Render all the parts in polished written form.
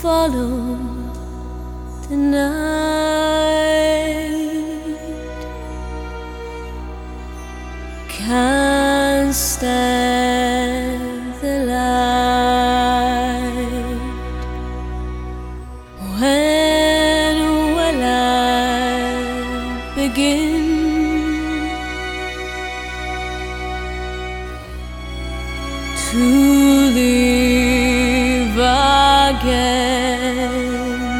follow the night. Can't stand the light. When will I begin to live again?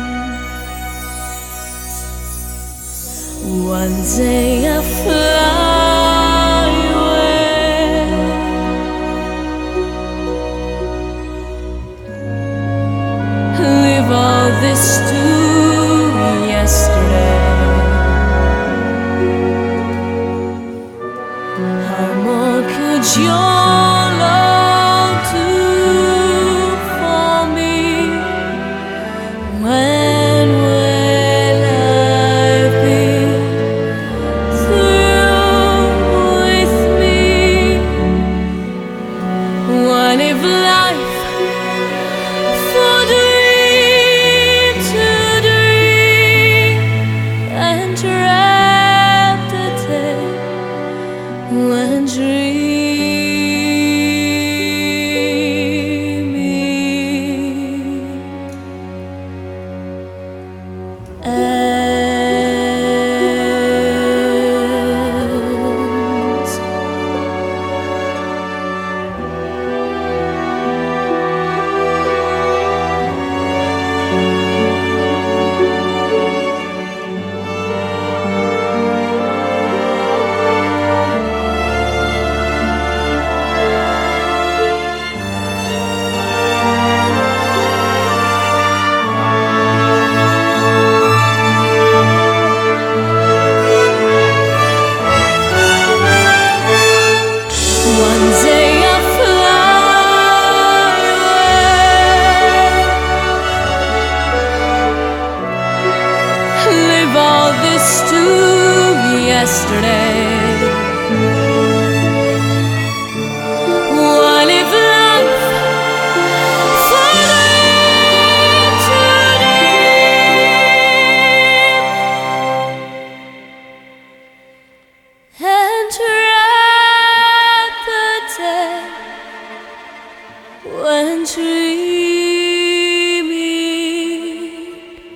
One day I fly away, leave all this to yesterday. How more could your love do for me? When will I be through with me? What if life for dream to dream and wrap the day when dreaming ends? One day I fly away, leave all this to yesterday. What if life for dream to dream and wrap the day when dreaming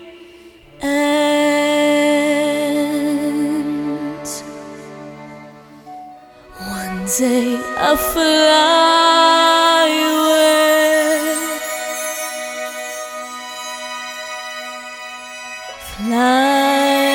ends? One day I fly away, fly